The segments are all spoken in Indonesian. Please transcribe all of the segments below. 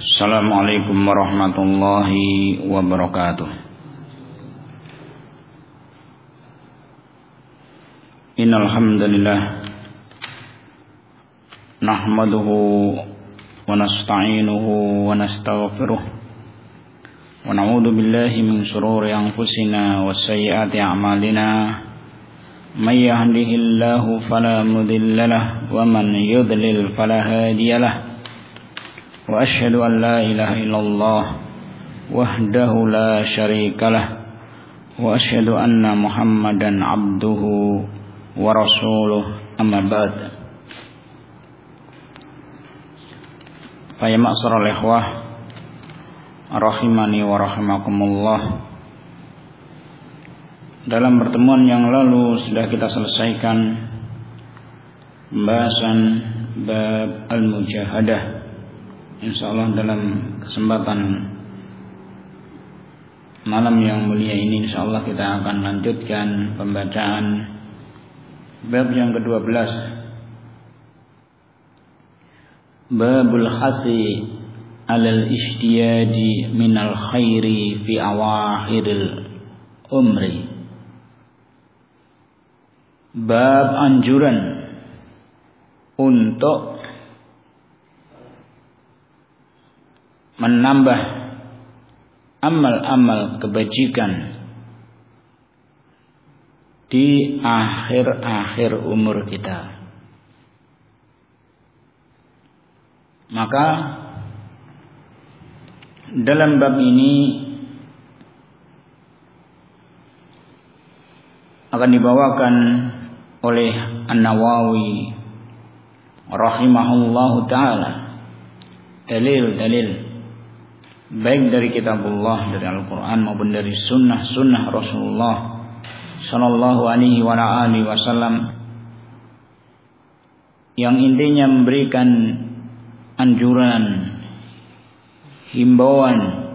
Assalamualaikum warahmatullahi wabarakatuh. Innal hamdalillah nahmaduhu wa nasta'inuhu wa nastaghfiruh wa na'udzu billahi min shururi anfusina wa sayyiati a'malina. May yahdihillahu fala mudilla lahu wa man yudlil fala hadiya lahu. Wa asyhadu an la ilaha illallah wahdahu la syarika lah wa asyhadu anna Muhammadan abduhu wa rasuluh, amma ba'd. Fa ya ma'syaral ikhwah rahimani wa rahimakumullah. Dalam pertemuan yang lalu sudah kita selesaikan pembahasan bab al-mujahadah. Insyaallah dalam kesempatan malam yang mulia ini insyaallah kita akan lanjutkan pembacaan bab yang ke-12, babul khasi alal ishtiyadi minal khairi fi awakhiril umri. Bab anjuran untuk menambah amal-amal kebajikan di akhir-akhir umur kita. Maka dalam bab ini akan dibawakan oleh An-Nawawi rahimahullahu ta'ala dalil-dalil baik dari kitabullah, dari Al-Quran maupun dari sunnah Rasulullah sallallahu alaihi wa alihi wasallam, yang intinya memberikan anjuran, himbauan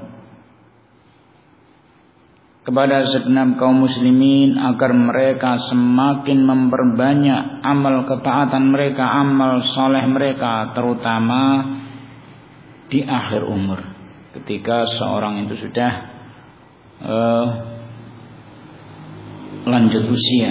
kepada segenap kaum muslimin agar mereka semakin memperbanyak amal ketaatan mereka, amal saleh mereka, terutama di akhir umur, ketika seorang itu sudah lanjut usia.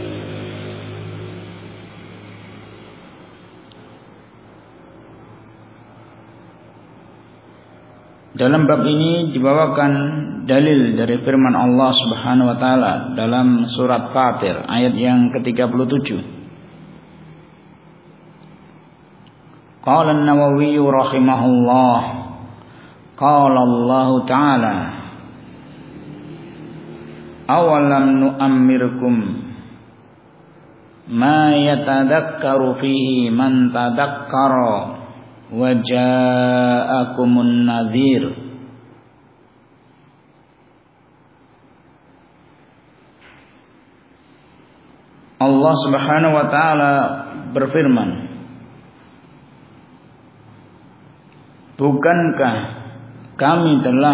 Dalam bab ini dibawakan dalil dari firman Allah Subhanahu wa taala dalam surat Fatir ayat yang ke-37. Qala an-Nawawi rahimahullah, qala Allah ta'ala, awalam nu'ammirkum ma yatadakkaru fihi man tadakkara wa ja'akumun nadhir. Allah Subhanahu wa ta'ala berfirman, bukankah kami telah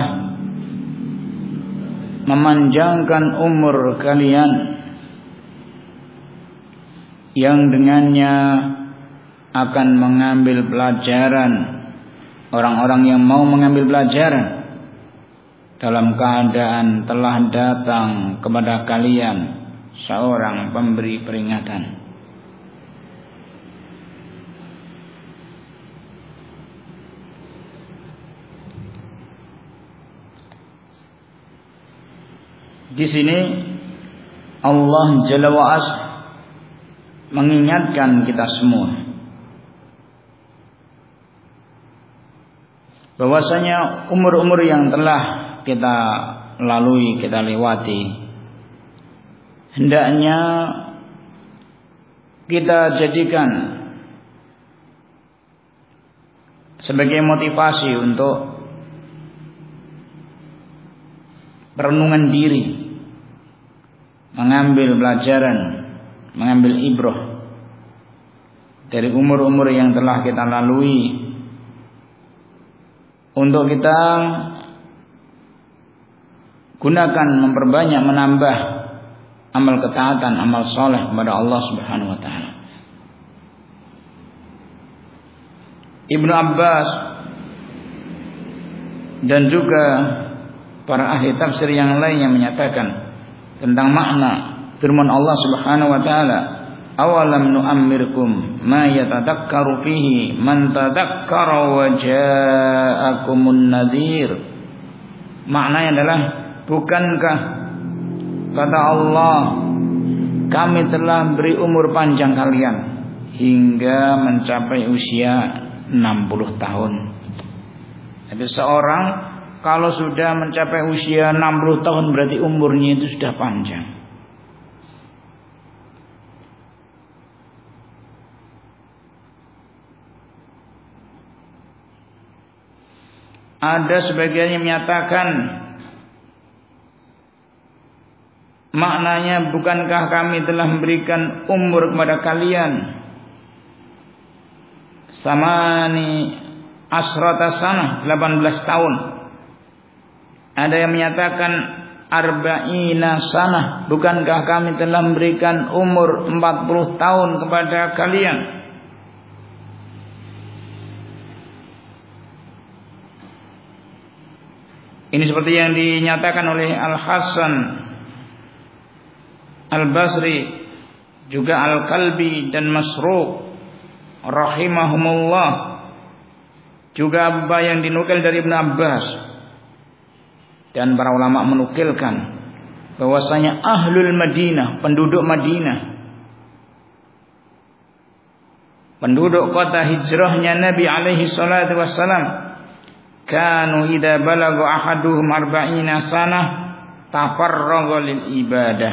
memanjangkan umur kalian yang dengannya akan mengambil pelajaran orang-orang yang mau mengambil pelajaran dalam keadaan telah datang kepada kalian seorang pemberi peringatan. Di sini Allah Jalla wa As mengingatkan kita semua bahwasanya umur-umur yang telah kita lalui, kita lewati, hendaknya kita jadikan sebagai motivasi untuk perenungan diri, mengambil pelajaran, mengambil ibrah dari umur-umur yang telah kita lalui, untuk kita gunakan, memperbanyak, menambah amal ketaatan, amal soleh kepada Allah Subhanahu wa ta'ala. Ibnu Abbas dan juga para ahli tafsir yang lain yang menyatakan tentang makna firman Allah Subhanahu wa taala, awalam nu'ammirkum ma yatadakkaru fihi man tadakkara wa ja'akumun nadhir. Maknanya adalah, bukankah kata Allah, kami telah beri umur panjang kalian hingga mencapai usia 60 tahun. Jadi seorang kalau sudah mencapai usia 60 tahun berarti umurnya itu sudah panjang. Ada sebagian yang menyatakan maknanya, bukankah kami telah memberikan umur kepada kalian samani asrata sanah, 18 tahun. Ada yang menyatakan arba'ina sanah, bukankah kami telah memberikan umur 40 tahun kepada kalian. Ini seperti yang dinyatakan oleh Al-Hasan Al-Basri, juga Al-Kalbi dan Masruq rahimahumullah, juga apa yang dinukil dari Ibn Abbas. Dan para ulama menukilkan bahwasanya ahlul Madinah, penduduk Madinah, penduduk kota hijrahnya Nabi alaihi salatu wassalam, kanu idza balagha ahaduhum arba'ina sanah tafarragha lil ibadah.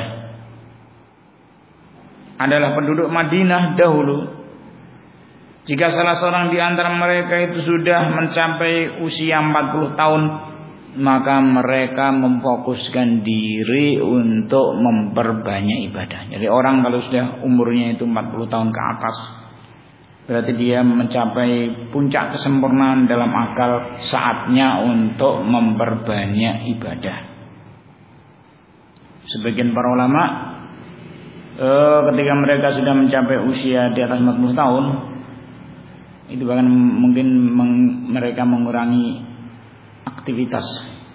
Adalah penduduk Madinah dahulu, jika salah seorang di antara mereka itu sudah mencapai usia 40 tahun, maka mereka memfokuskan diri untuk memperbanyak ibadah. Jadi orang kalau sudah umurnya itu 40 tahun ke atas, berarti dia mencapai puncak kesempurnaan dalam akal, saatnya untuk memperbanyak ibadah. Sebagian para ulama ketika mereka sudah mencapai usia di atas 40 tahun, itu bahkan mungkin mereka mengurangi aktivitas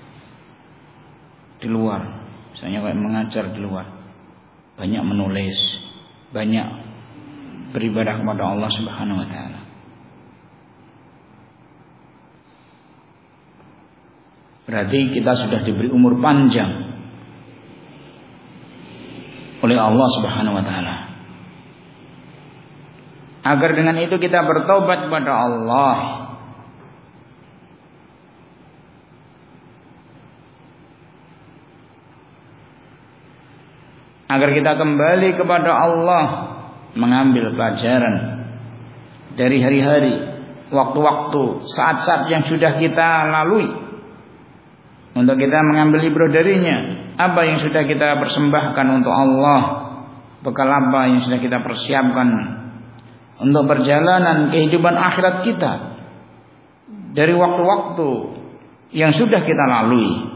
di luar, misalnya kayak mengajar di luar, banyak menulis, banyak beribadah kepada Allah Subhanahu wa taala. Berarti kita sudah diberi umur panjang oleh Allah Subhanahu wa taala. Agar dengan itu kita bertobat kepada Allah. Agar kita kembali kepada Allah, mengambil pelajaran dari hari-hari, waktu-waktu, saat-saat yang sudah kita lalui, untuk kita mengambil ibrah darinya. Apa yang sudah kita persembahkan untuk Allah, bekal apa yang sudah kita persiapkan untuk perjalanan kehidupan akhirat kita dari waktu-waktu yang sudah kita lalui.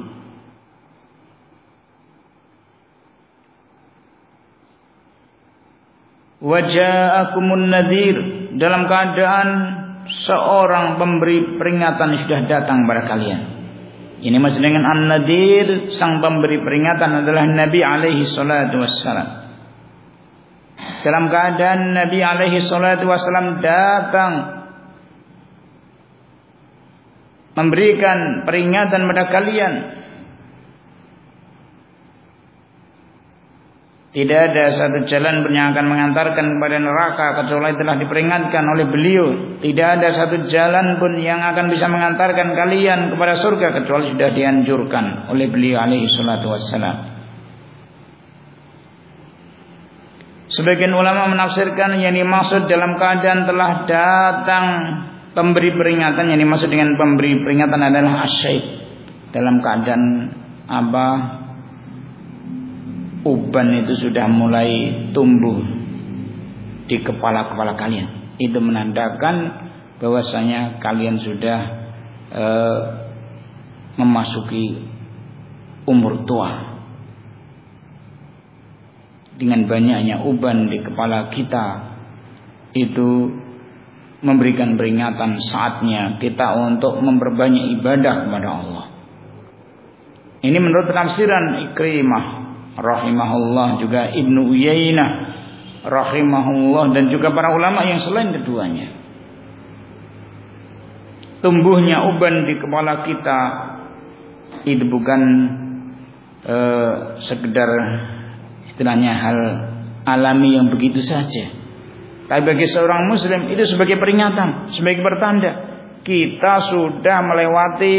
Waja'akumun nadhir, dalam keadaan seorang pemberi peringatan sudah datang kepada kalian. Ini maksud dengan an-nadhir, sang pemberi peringatan adalah Nabi alaihi salatu wassalam. Dalam keadaan Nabi alaihi salatu wassalam datang memberikan peringatan kepada kalian. Tidak ada satu jalan pun yang akan mengantarkan kepada neraka kecuali telah diperingatkan oleh beliau. Tidak ada satu jalan pun yang akan bisa mengantarkan kalian kepada surga kecuali sudah dianjurkan oleh beliau alaihi salatu wassalam. Sebagian ulama menafsirkan yang dimaksud dalam keadaan telah datang pemberi peringatan, yang dimaksud dengan pemberi peringatan adalah asy-syaikh, dalam keadaan apa? Uban itu sudah mulai tumbuh di kepala-kepala kalian. Itu menandakan bahwasanya kalian sudah memasuki umur tua. Dengan banyaknya uban di kepala kita, itu memberikan peringatan, saatnya kita untuk memperbanyak ibadah kepada Allah. Ini menurut penafsiran Ikrimah rahimahullah, juga Ibnu Uyainah rahimahullah, dan juga para ulama yang selain keduanya. Tumbuhnya uban di kepala kita itu bukan sekedar istilahnya hal alami yang begitu saja, tapi bagi seorang muslim itu sebagai peringatan, sebagai pertanda kita sudah melewati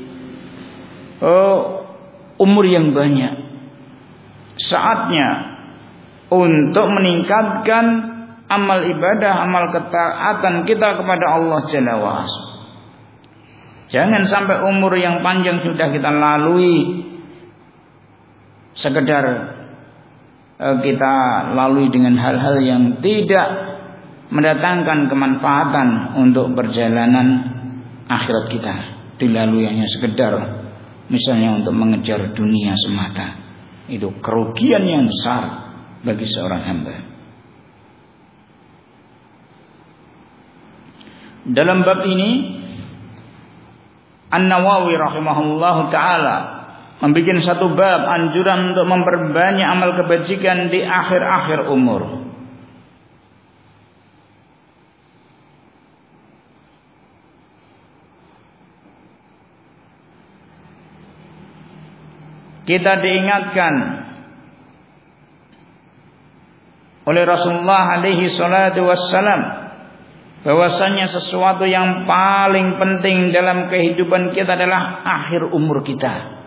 umur yang banyak. Saatnya untuk meningkatkan amal ibadah, amal ketaatan kita kepada Allah Jalla wa Ala. Jangan sampai umur yang panjang sudah kita lalui sekedar kita lalui dengan hal-hal yang tidak mendatangkan kemanfaatan untuk perjalanan akhirat kita. Dilalui hanya sekedar misalnya untuk mengejar dunia semata. Itu kerugian yang besar bagi seorang hamba. Dalam bab ini An-Nawawi rahimahullahu ta'ala membuat satu bab anjuran untuk memperbanyak amal kebajikan di akhir-akhir umur. Kita diingatkan oleh Rasulullah alaihi salatu wassalam bahwasanya sesuatu yang paling penting dalam kehidupan kita adalah akhir umur kita.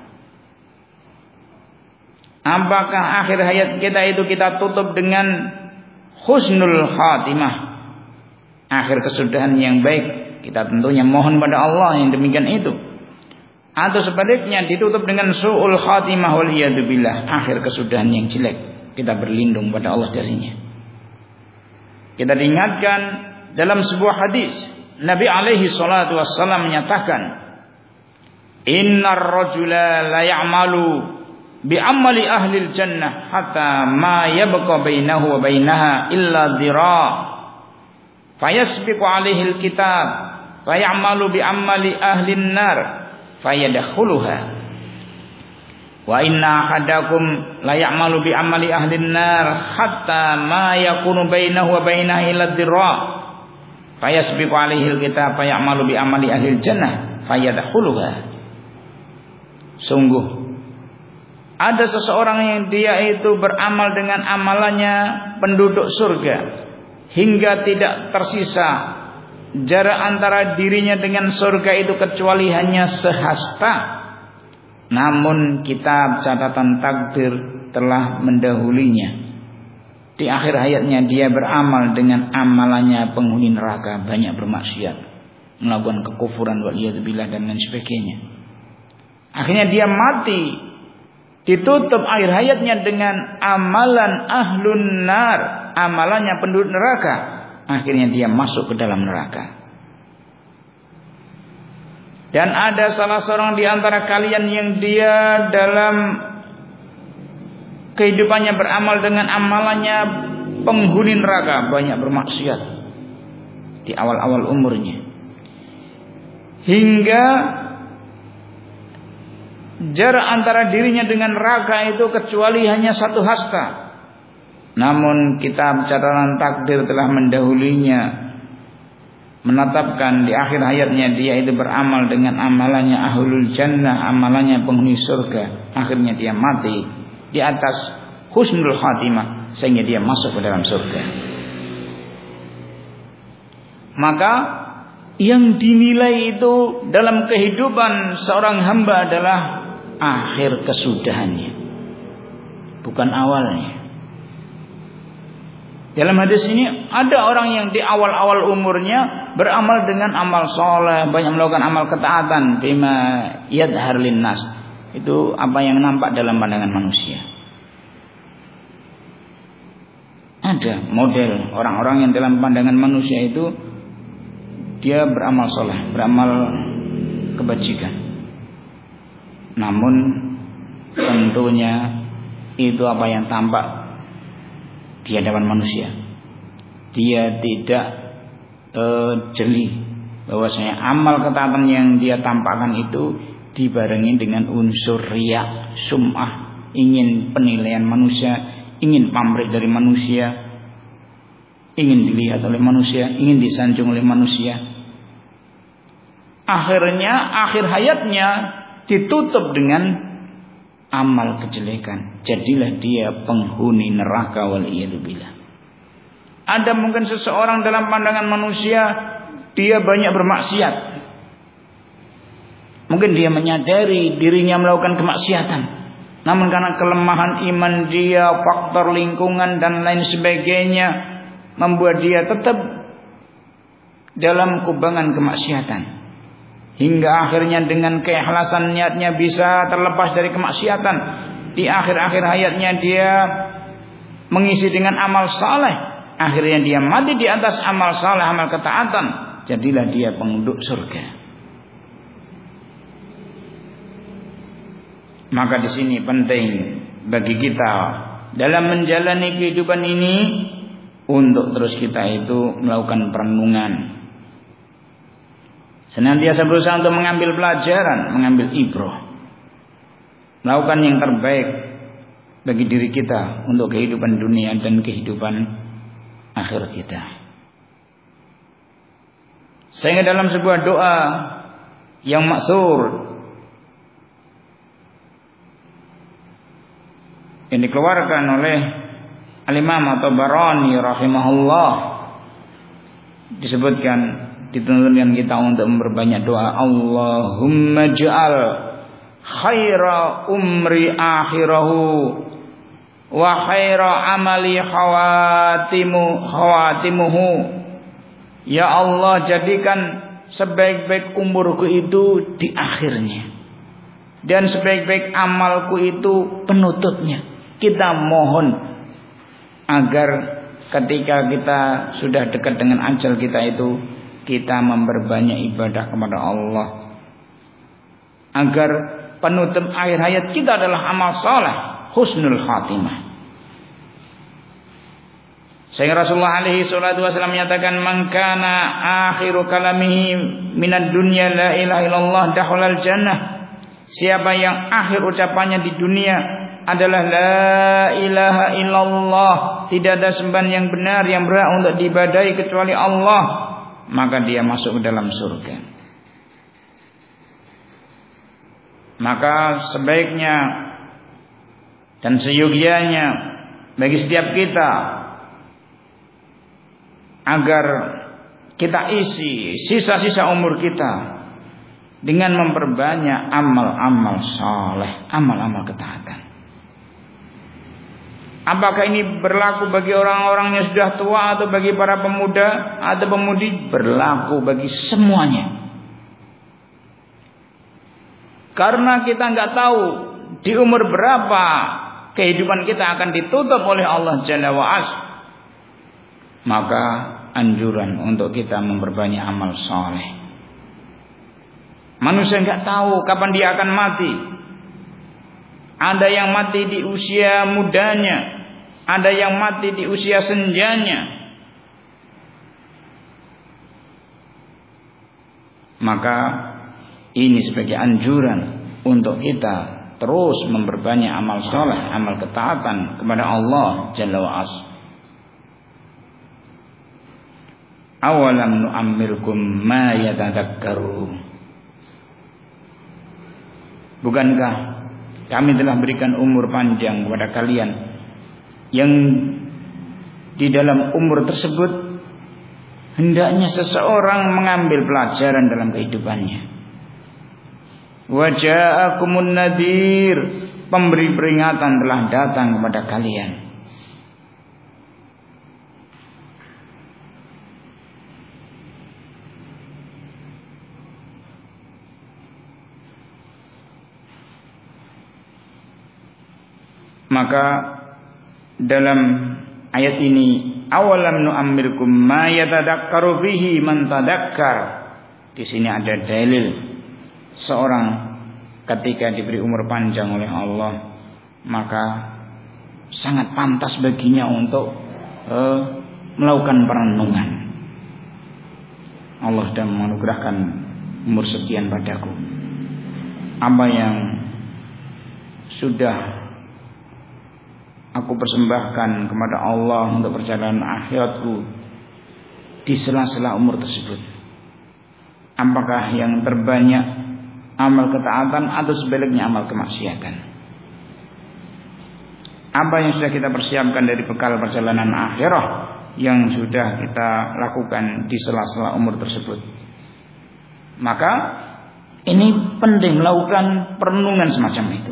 Apakah akhir hayat kita itu kita tutup dengan husnul khatimah, akhir kesudahan yang baik, kita tentunya mohon pada Allah yang demikian itu, atau sebaliknya ditutup dengan su'ul khatimah waliyadzubillah, akhir kesudahan yang jelek, kita berlindung pada Allah darinya. Kita diingatkan dalam sebuah hadis Nabi alaihi salatu wassalam menyatakan, innar rajula la ya'malu bi amali ahli jannah hatta ma yabqa bainahu wa bainaha illa dhira fayasbiqu alaihi alkitab fayamalu bi amali ahli nar fayadkhuluha wa inna ahadakum la ya'malu bi amali ahli nar hatta ma yakunu bainahu wa bainaha illa dhira fayasbiqu alaihi alkitab fayamalu bi amali ahli jannah fayadkhuluha. Sungguh ada seseorang yang dia itu beramal dengan amalannya penduduk surga hingga tidak tersisa jarak antara dirinya dengan surga itu kecuali hanya sehasta. Namun kitab catatan takdir telah mendahulinya. Di akhir hayatnya dia beramal dengan amalannya penghuni neraka, banyak bermaksiat, melakukan kekufuran waliyadzubillah dan lain sebagainya. Akhirnya dia mati, ditutup akhir hayatnya dengan amalan ahlun nar, amalannya penduduk neraka. Akhirnya dia masuk ke dalam neraka. Dan ada salah seorang di antara kalian yang dia dalam kehidupannya beramal dengan amalannya penghuni neraka, banyak bermaksiat di awal-awal umurnya, hingga jarak antara dirinya dengan neraka itu kecuali hanya satu hasta. Namun kitab catatan takdir telah mendahulunya, menetapkan di akhir hayatnya dia itu beramal dengan amalannya ahlul jannah, amalannya penghuni surga. Akhirnya dia mati di atas husnul khatimah sehingga dia masuk ke dalam surga. Maka yang dinilai itu dalam kehidupan seorang hamba adalah akhir kesudahannya, bukan awalnya. Dalam hadis ini ada orang yang di awal-awal umurnya beramal dengan amal soleh, banyak melakukan amal ketaatan, bima yadhar linnas, itu apa yang nampak dalam pandangan manusia. Ada model orang-orang yang dalam pandangan manusia itu dia beramal soleh, beramal kebajikan, namun tentunya itu apa yang tampak di hadapan manusia. Dia tidak jeli bahwasanya amal ketaatan yang dia tampakkan itu dibarengi dengan unsur riya, sum'ah, ingin penilaian manusia, ingin pamrih dari manusia, ingin dilihat oleh manusia, ingin disanjung oleh manusia. Akhirnya akhir hayatnya ditutup dengan amal kejelekan. Jadilah dia penghuni neraka, waliyadzubillah. Ada mungkin seseorang dalam pandangan manusia dia banyak bermaksiat. Mungkin dia menyadari dirinya melakukan kemaksiatan, namun karena kelemahan iman dia, faktor lingkungan dan lain sebagainya, membuat dia tetap dalam kubangan kemaksiatan. Hingga akhirnya dengan keikhlasan niatnya bisa terlepas dari kemaksiatan. Di akhir-akhir hayatnya dia mengisi dengan amal saleh. Akhirnya dia mati di atas amal saleh, amal ketaatan. Jadilah dia penduduk surga. Maka di sini penting bagi kita dalam menjalani kehidupan ini untuk terus kita itu melakukan perenungan. Senantiasa berusaha untuk mengambil pelajaran, mengambil ibrah, melakukan yang terbaik bagi diri kita untuk kehidupan dunia dan kehidupan akhir kita. Sehingga dalam sebuah doa yang maksur yang dikeluarkan oleh Al-Imam At-Tabarani rahimahullah, disebutkan, dituntunkan kita untuk memperbanyak doa. Allahumma ja'al khaira umri akhirahu wa khaira amali khawatimuhu. Ya Allah, jadikan sebaik-baik umurku itu di akhirnya, dan sebaik-baik amalku itu penutupnya. Kita mohon agar ketika kita sudah dekat dengan ajal kita itu, kita memperbanyak ibadah kepada Allah, agar penutup akhir hayat kita adalah amal saleh, husnul khatimah. Sehingga Rasulullah alaihi salatu wasallam menyatakan, man kana akhiru kalamihi minad dunya la ilaha illallah dakhalal jannah. Siapa yang akhir ucapannya di dunia adalah la ilaha illallah, tidak ada sembahan yang benar yang berhak untuk diibadahi kecuali Allah, maka dia masuk ke dalam surga. Maka sebaiknya dan seyogianya bagi setiap kita agar kita isi sisa-sisa umur kita dengan memperbanyak amal-amal saleh, amal-amal ketaatan. Apakah ini berlaku bagi orang-orang yang sudah tua atau bagi para pemuda atau pemudi? Berlaku bagi semuanya. Karena kita nggak tahu di umur berapa kehidupan kita akan ditutup oleh Allah Jalla wa'ala. Maka anjuran untuk kita memperbanyak amal saleh. Manusia nggak tahu kapan dia akan mati. Ada yang mati di usia mudanya, ada yang mati di usia senjanya. Maka ini sebagai anjuran untuk kita terus memperbanyak amal saleh, amal ketaatan kepada Allah Jalla wa'ala. Awalam nu'ammirkum ma yatadakkaru. Bukankah kami telah berikan umur panjang kepada kalian yang di dalam umur tersebut hendaknya seseorang mengambil pelajaran dalam kehidupannya. Wa ja'akumun nadhir, pemberi peringatan telah datang kepada kalian. Maka dalam ayat ini, awalam nu'ammirkum ma yatadakkaru bihi man tadakkar. Di sini ada dalil seorang ketika diberi umur panjang oleh Allah, maka sangat pantas baginya untuk melakukan perenungan. Allah sudah menganugerahkan umur sekian padaku. Apa yang sudah aku persembahkan kepada Allah untuk perjalanan akhiratku di sela-sela umur tersebut. Apakah yang terbanyak amal ketaatan atau sebaliknya amal kemaksiatan? Apa yang sudah kita persiapkan dari bekal perjalanan akhirah yang sudah kita lakukan di sela-sela umur tersebut? Maka ini penting melakukan perenungan semacam itu.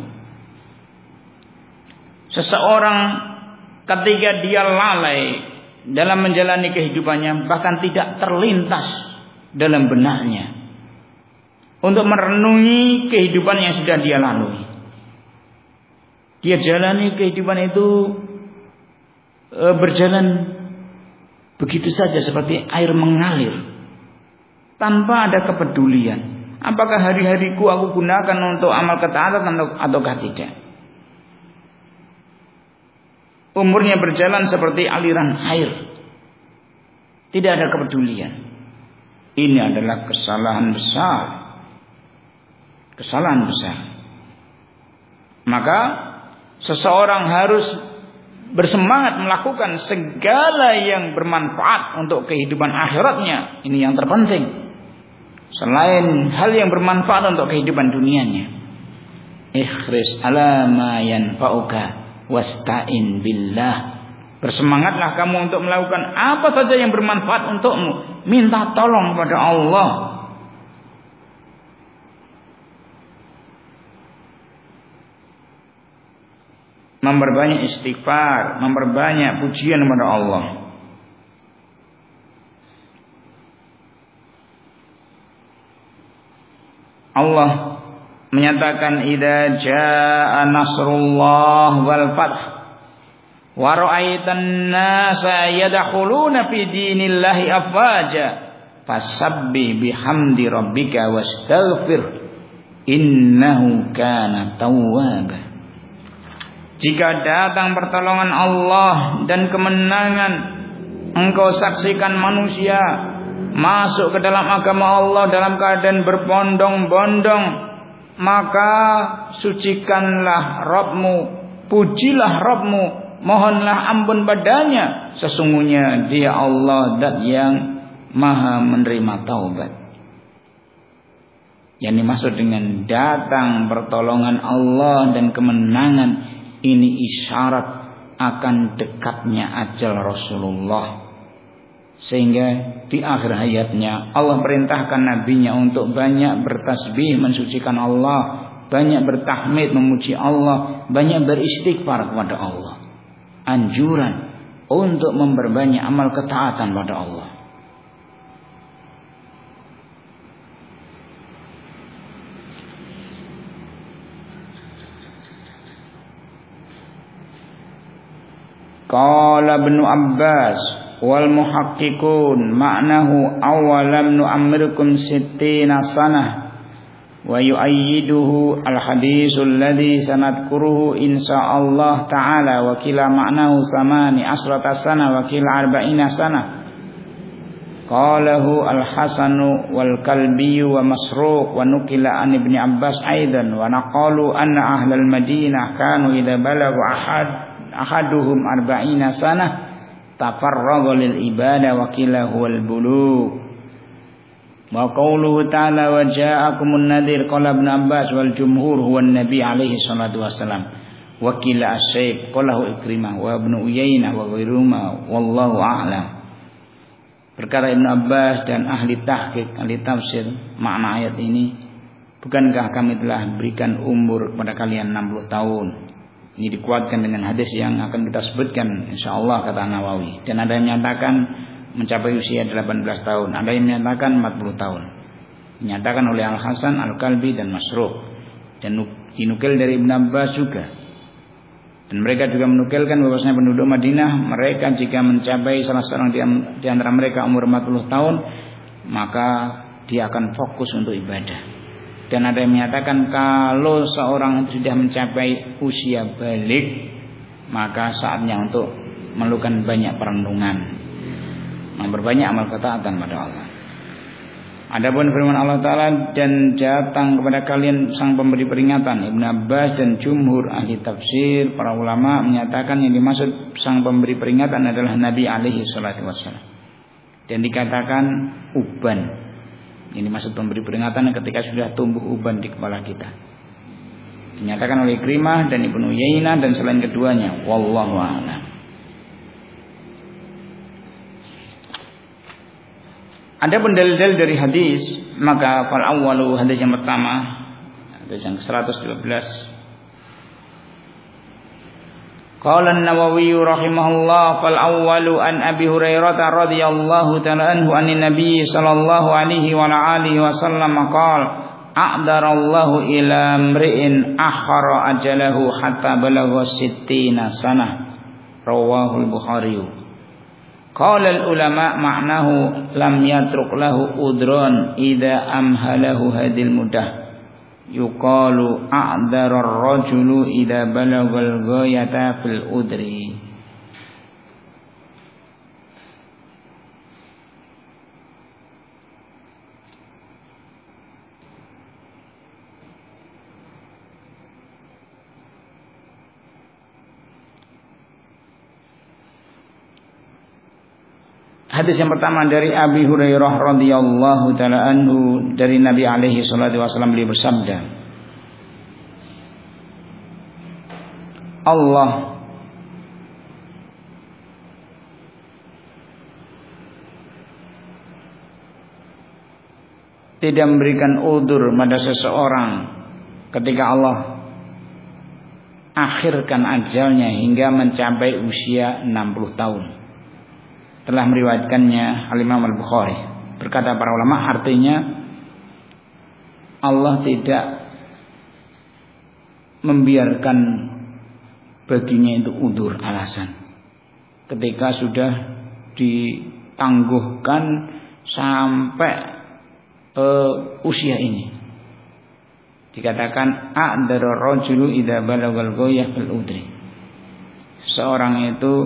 Seseorang ketika dia lalai dalam menjalani kehidupannya, bahkan tidak terlintas dalam benaknya untuk merenungi kehidupan yang sudah dia lalui. Dia jalani kehidupan itu berjalan begitu saja seperti air mengalir tanpa ada kepedulian. Apakah hari-hariku aku gunakan untuk amal ketaatan ataukah tidak? Umurnya berjalan seperti aliran air, tidak ada kepedulian. Ini adalah kesalahan besar. Kesalahan besar. Maka seseorang harus bersemangat melakukan segala yang bermanfaat untuk kehidupan akhiratnya. Ini yang terpenting. Selain hal yang bermanfaat untuk kehidupan dunianya. Ikhris ala ma yanfa'uka wasta'in billah. Bersemangatlah kamu untuk melakukan apa saja yang bermanfaat untukmu. Minta tolong kepada Allah. Memperbanyak istighfar, memperbanyak pujian kepada Allah. Allah menyatakan idza jaa nasrullah wal fath wa ra'aitan nasa yadkhuluna fi dinillahi afwaja fasabbih bihamdi rabbika wastaghfir innahu kana tawwaba. Jika datang pertolongan Allah dan kemenangan, engkau saksikan manusia masuk ke dalam agama Allah dalam keadaan berbondong-bondong, maka sucikanlah Rabbmu, pujilah Rabbmu, mohonlah ampun padanya, sesungguhnya Dia Allah zat yang maha menerima taubat. Yang dimaksud dengan datang pertolongan Allah dan kemenangan, ini isyarat akan dekatnya ajal Rasulullah. Sehingga di akhir hayatnya Allah perintahkan nabinya untuk banyak bertasbih mensucikan Allah, banyak bertahmid memuji Allah, banyak beristighfar kepada Allah. Anjuran untuk memperbanyak amal ketaatan pada Allah. Qala Ibnu Abbas wal muhaqqiqun ma'nahu awalam nu'ammirkum sittina sanah wa yu'ayyiduhu al hadisul ladzi sanadkuruhu insyaallah ta'ala wa kila ma'nahu samani asrata sana wa kila arba'ina sana. Qalahu al Hasanu wal Kalbi wa Masruq wa nukila an Ibni Abbas aidan wa naqalu anna ahlal Madinah kanu idza balagu ahaduhum arba'ina sanah tafarragha lil ibadah wa qila huwal bulugh. Wa qawluhu ta'ala wa ja'akumun nadhir qala Ibnu Abbas wal jumhur huwa an-nabi alaihi salatu wasalam wa qila asy-syaikh qalahu Ikrimah wa Ibnu Uyainah wa ghairuhuma wallahu a'lam. Berkata Ibnu Abbas dan ahli tahqiq, ahli tafsir makna ayat ini, bukankah kami telah berikan umur kepada kalian 60 tahun? Ini dikuatkan dengan hadis yang akan kita sebutkan insyaallah kata Nawawi. Dan ada yang menyatakan mencapai usia 18 tahun, ada yang menyatakan 40 tahun. Dinyatakan oleh Al Hasan, Al Kalbi dan Masruq. Dan dinukil dari Ibnu Abbas juga. Dan mereka juga menukilkan bahwasanya penduduk Madinah, mereka jika mencapai salah seorang di antara mereka umur 40 tahun, maka dia akan fokus untuk ibadah. Dan ada yang menyatakan kalau seorang sudah mencapai usia balik, maka saatnya untuk melakukan banyak perenungan, memperbanyak amal ketaatan pada Allah. Adapun firman Allah Ta'ala, dan datang kepada kalian sang pemberi peringatan. Ibnu Abbas dan jumhur ahli tafsir, para ulama menyatakan yang dimaksud sang pemberi peringatan adalah Nabi alaihi salatu wassalam. Dan dikatakan uban. Ini dimaksud pemberi peringatan ketika sudah tumbuh uban di kepala kita. Dinyatakan oleh Ikrimah dan Ibnu Uyainah dan selain keduanya. Wallahu a'lam. Ada dalil-dalil dari hadis, maka fal awwalu, hadis yang pertama, hadis yang 112. Qala an-Nawawi rahimahullah, fal awwalu an Abi Hurairah radhiyallahu ta'ala anhu anin Nabi sallallahu alaihi wa alihi wasallam qala a'darallahu ila mri'in akhara ajalahu hatta balagha 60 sanah. Rawahul Bukhari. Qala al-ulama ma'nahu lam yatruk lahu udron idza amhalahu hadil mudah. Yuqalu a'dara ar-rajulu idza balagal ghayata fil udri. Hadis yang pertama dari Abi Hurairah radhiyallahu taala anhu, dari Nabi alaihi salatu wasallam, beliau bersabda, Allah tidak memberikan udzur pada seseorang ketika Allah akhirkan ajalnya hingga mencapai usia 60 tahun. Telah meriwayatkannya Al-Imam Al-Bukhari. Berkata para ulama, artinya Allah tidak membiarkan baginya itu udzur, alasan. Ketika sudah ditangguhkan sampai usia ini. Dikatakan a'dara rajulu idza balagal ghayah fil udri. Seorang itu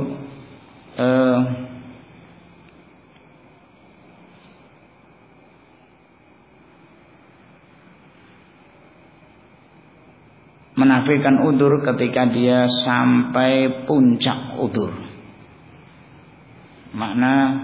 menafikan udzur ketika dia sampai puncak udzur. Makna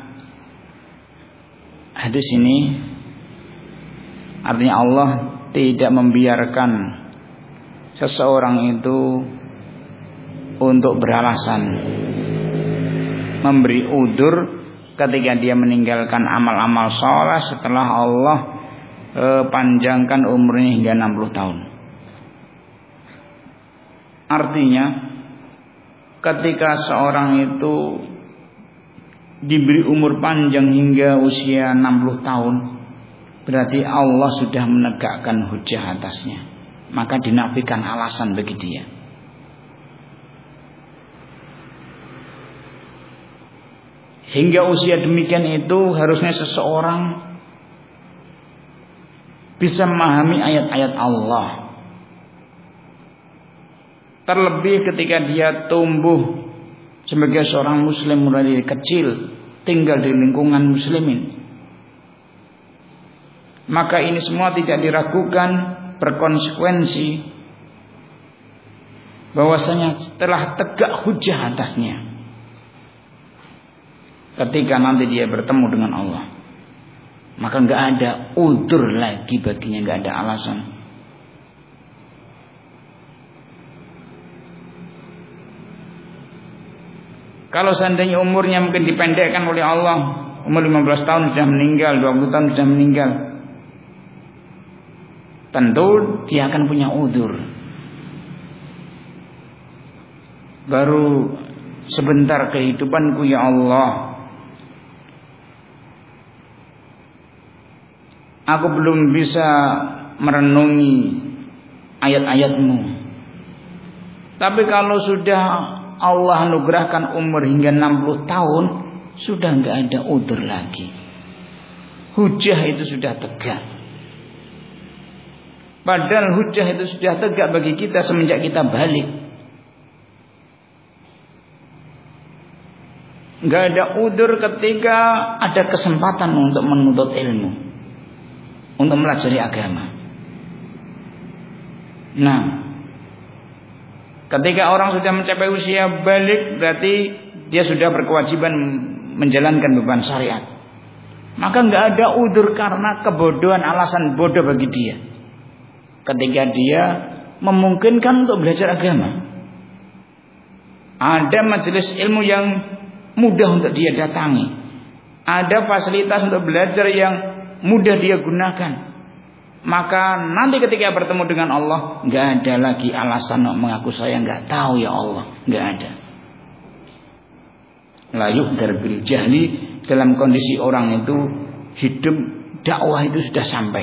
hadis ini artinya Allah tidak membiarkan seseorang itu untuk beralasan memberi udzur ketika dia meninggalkan amal-amal saleh setelah Allah panjangkan umurnya hingga 60 tahun. Artinya ketika seorang itu diberi umur panjang hingga usia 60 tahun, berarti Allah sudah menegakkan hujjah atasnya. Maka dinafikan alasan bagi dia. Hingga usia demikian itu harusnya seseorang bisa memahami ayat-ayat Allah. Terlebih ketika dia tumbuh sebagai seorang muslim mulai dari kecil, tinggal di lingkungan muslimin. Maka ini semua tidak diragukan, berkonsekuensi bahwasanya telah tegak hujjah atasnya ketika nanti dia bertemu dengan Allah. Maka enggak ada udzur lagi baginya, enggak ada alasan. Kalau seandainya umurnya mungkin dipendekkan oleh Allah, umur 15 tahun sudah meninggal, 20 tahun sudah meninggal, tentu dia akan punya udzur. Baru sebentar kehidupanku ya Allah, aku belum bisa merenungi ayat-ayat-Mu. Tapi kalau sudah Allah anugerahkan umur hingga 60 tahun, sudah enggak ada udzur lagi. Hujjah itu sudah tegak. Padahal hujjah itu sudah tegak bagi kita semenjak kita balik. Enggak ada udzur ketika ada kesempatan untuk menuntut ilmu. untuk melajari agama. Nah, ketika orang sudah mencapai usia balik, berarti dia sudah berkewajiban menjalankan beban syariat. Maka nggak ada udzur karena kebodohan, alasan bodoh bagi dia ketika dia memungkinkan untuk belajar agama. Ada majelis ilmu yang mudah untuk dia datangi, ada fasilitas untuk belajar yang mudah dia gunakan. Maka nanti ketika bertemu dengan Allah, nggak ada lagi alasan mengaku saya nggak tahu ya Allah, nggak ada. La yu'dzar bil jahli, dalam kondisi orang itu hidup dakwah itu sudah sampai.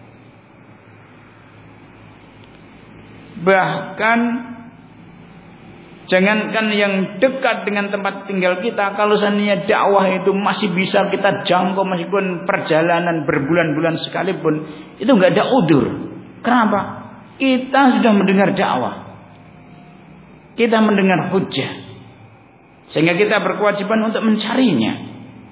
Bahkan jangankan yang dekat dengan tempat tinggal kita, kalau seandainya dakwah itu masih bisa kita jangkau meskipun perjalanan berbulan-bulan sekalipun, itu nggak ada udzur. Kenapa? Kita sudah mendengar dakwah, kita mendengar hujjah, sehingga kita berkewajiban untuk mencarinya.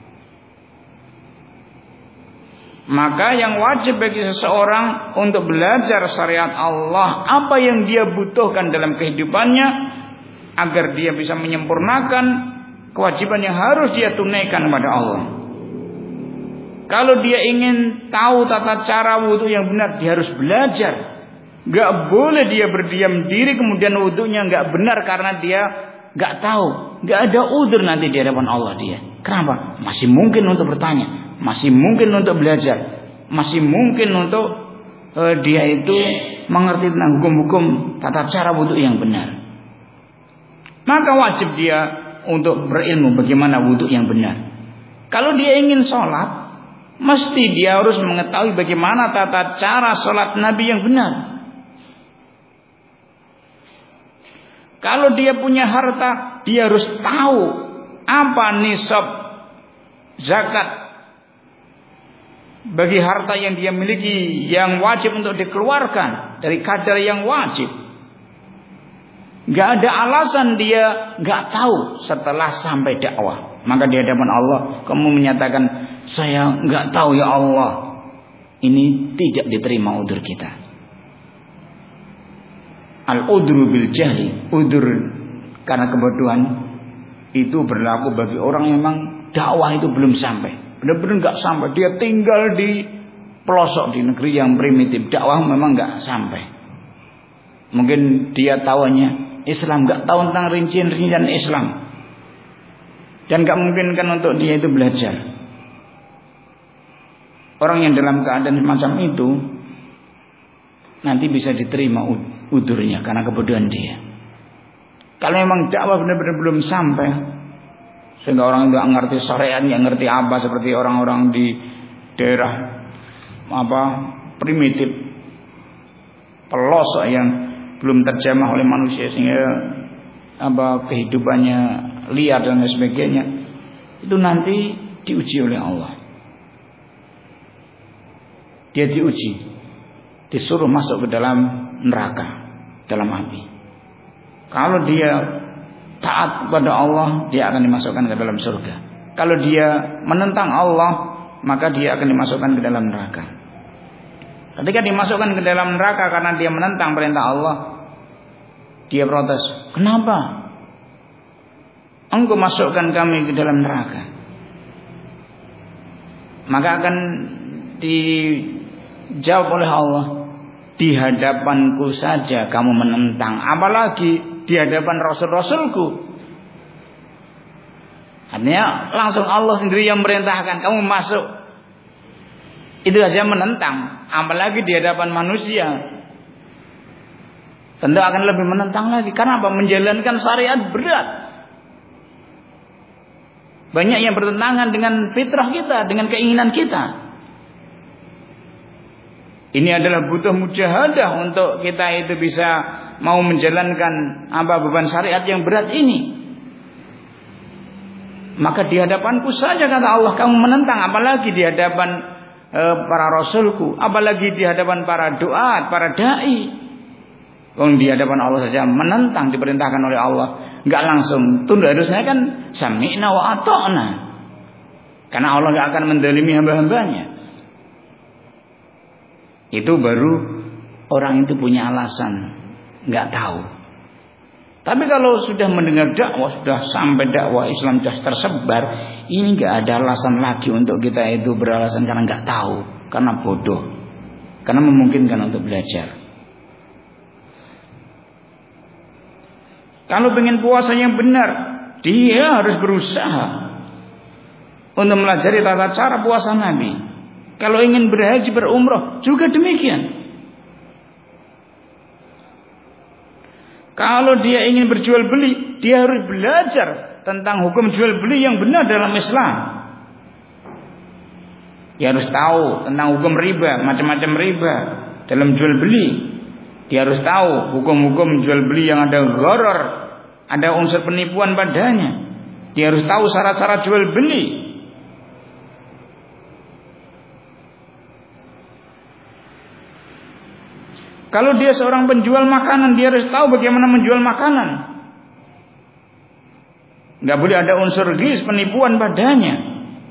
Maka yang wajib bagi seseorang untuk belajar syariat Allah, apa yang dia butuhkan dalam kehidupannya, agar dia bisa menyempurnakan kewajiban yang harus dia tunaikan kepada Allah. Kalau dia ingin tahu tata cara wudhu yang benar, dia harus belajar. Gak boleh dia berdiam diri kemudian wudhunya gak benar karena dia gak tahu. Gak ada udzur nanti di hadapan Allah dia. Kenapa? Masih mungkin untuk bertanya, masih mungkin untuk belajar, masih mungkin untuk dia itu mengerti tentang hukum-hukum tata cara wudhu yang benar. Maka wajib dia untuk berilmu bagaimana wudhu yang benar. Kalau dia ingin sholat, mesti dia harus mengetahui bagaimana tata cara sholat Nabi yang benar. Kalau dia punya harta, dia harus tahu apa nisab zakat bagi harta yang dia miliki yang wajib untuk dikeluarkan dari kadar yang wajib. Gak ada alasan dia gak tahu setelah sampai dakwah. Maka di hadapan Allah kamu menyatakan saya gak tahu ya Allah, ini tidak diterima udzur kita. Al-udru bil jahli, udzur karena kebodohan itu berlaku bagi orang yang memang dakwah itu belum sampai, benar-benar gak sampai. Dia tinggal di pelosok di negeri yang primitif, dakwah memang gak sampai. Mungkin dia tahunya Islam, gak tahu tentang rincian-rincian Islam, dan gak memungkinkan untuk dia itu belajar. Orang yang dalam keadaan semacam itu nanti bisa diterima udzurnya karena kebodohan dia. Kalau memang dakwah benar-benar belum sampai, sehingga orang tidak ngerti syariat, nggak ngerti apa, seperti orang-orang di daerah primitif, pelosok yang belum terjamah oleh manusia, sehingga kehidupannya liar dan lain sebagainya, itu nanti diuji oleh Allah. Dia diuji, disuruh masuk ke dalam neraka, dalam api. Kalau dia taat kepada Allah, dia akan dimasukkan ke dalam surga. Kalau dia menentang Allah, maka dia akan dimasukkan ke dalam neraka. Ketika dimasukkan ke dalam neraka karena dia menentang perintah Allah, dia protes, kenapa engkau masukkan kami ke dalam neraka? Maka akan dijawab oleh Allah, di hadapanku saja kamu menentang, apalagi di hadapan Rasul-Rasulku. Artinya langsung Allah sendiri yang merintahkan kamu masuk, itu saja menentang, apalagi di hadapan manusia. Tentu akan lebih menentang lagi. Karena apa? Menjalankan syariat berat. Banyak yang bertentangan dengan fitrah kita, dengan keinginan kita. Ini adalah butuh mujahadah untuk kita itu bisa mau menjalankan beban syariat yang berat ini. Maka di hadapanku saja kata Allah kamu menentang, apalagi di hadapan para rasulku, apalagi di hadapan para doa, para dai. Di hadapan Allah saja menentang, diperintahkan oleh Allah, nggak langsung tunduk. Harusnya kan sami'na wa ata'na, karena Allah nggak akan mendalimi hamba-hambanya. Itu baru orang itu punya alasan, nggak tahu. Tapi kalau sudah mendengar dakwah, sudah sampai dakwah Islam sudah tersebar, ini nggak ada alasan lagi untuk kita itu beralasan karena nggak tahu, karena bodoh, karena memungkinkan untuk belajar. Kalau ingin puasa yang benar, dia harus berusaha untuk mempelajari tata cara puasa Nabi. Kalau ingin berhaji berumrah juga demikian. Kalau dia ingin berjual beli, dia harus belajar tentang hukum jual beli yang benar dalam Islam. Dia harus tahu tentang hukum riba, macam-macam riba dalam jual beli. Dia harus tahu hukum-hukum jual beli yang ada gharar, ada unsur penipuan padanya. Dia harus tahu syarat-syarat jual beli. Kalau dia seorang penjual makanan, dia harus tahu bagaimana menjual makanan. Nggak boleh ada unsur ghis, penipuan padanya.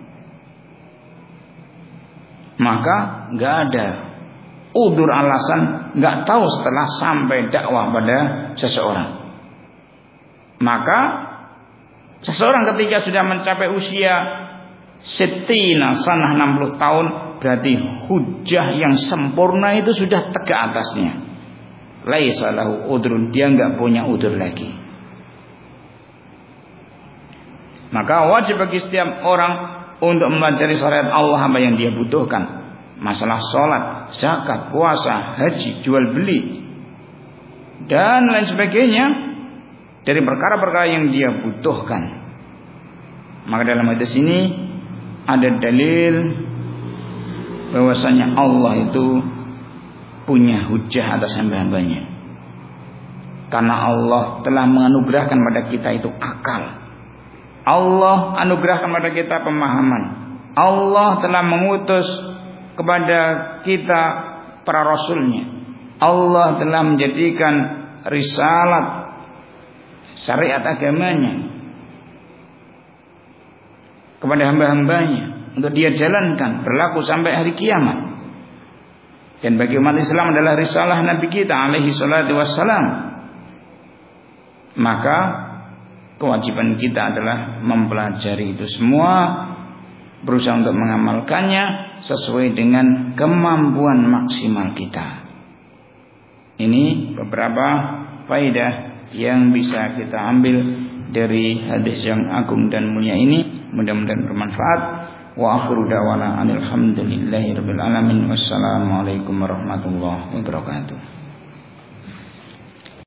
Maka nggak ada udzur alasan nggak tahu setelah sampai dakwah pada seseorang. Maka seseorang ketika sudah mencapai usia setina sanah 60 tahun, berarti hujjah yang sempurna itu sudah tegak atasnya. Laisa lahu udrun, dia enggak punya udzur lagi. Maka wajib bagi setiap orang untuk mempelajari syariat Allah apa yang dia butuhkan. Masalah sholat, zakat, puasa, haji, jual beli, dan lain sebagainya dari perkara-perkara yang dia butuhkan. Maka dalam hadis ini ada dalil bahwasanya Allah itu punya hujjah atas hamba-hambanya. Karena Allah telah menganugerahkan pada kita itu akal. Allah anugerahkan pada kita pemahaman. Allah telah mengutus kepada kita para rasulnya. Allah telah menjadikan risalat syariat agamanya kepada hamba-hambanya untuk dia jalankan, berlaku sampai hari kiamat. Dan bagi umat Islam adalah risalah Nabi kita alaihi salatu wassalam. Maka kewajiban kita adalah mempelajari itu semua, berusaha untuk mengamalkannya sesuai dengan kemampuan maksimal kita. Ini beberapa faedah yang bisa kita ambil dari hadis yang agung dan mulia ini. Mudah-mudahan bermanfaat. Wa akhiru da'wana alhamdulillahi rabbil alamin. Wassalamualaikum warahmatullahi wabarakatuh.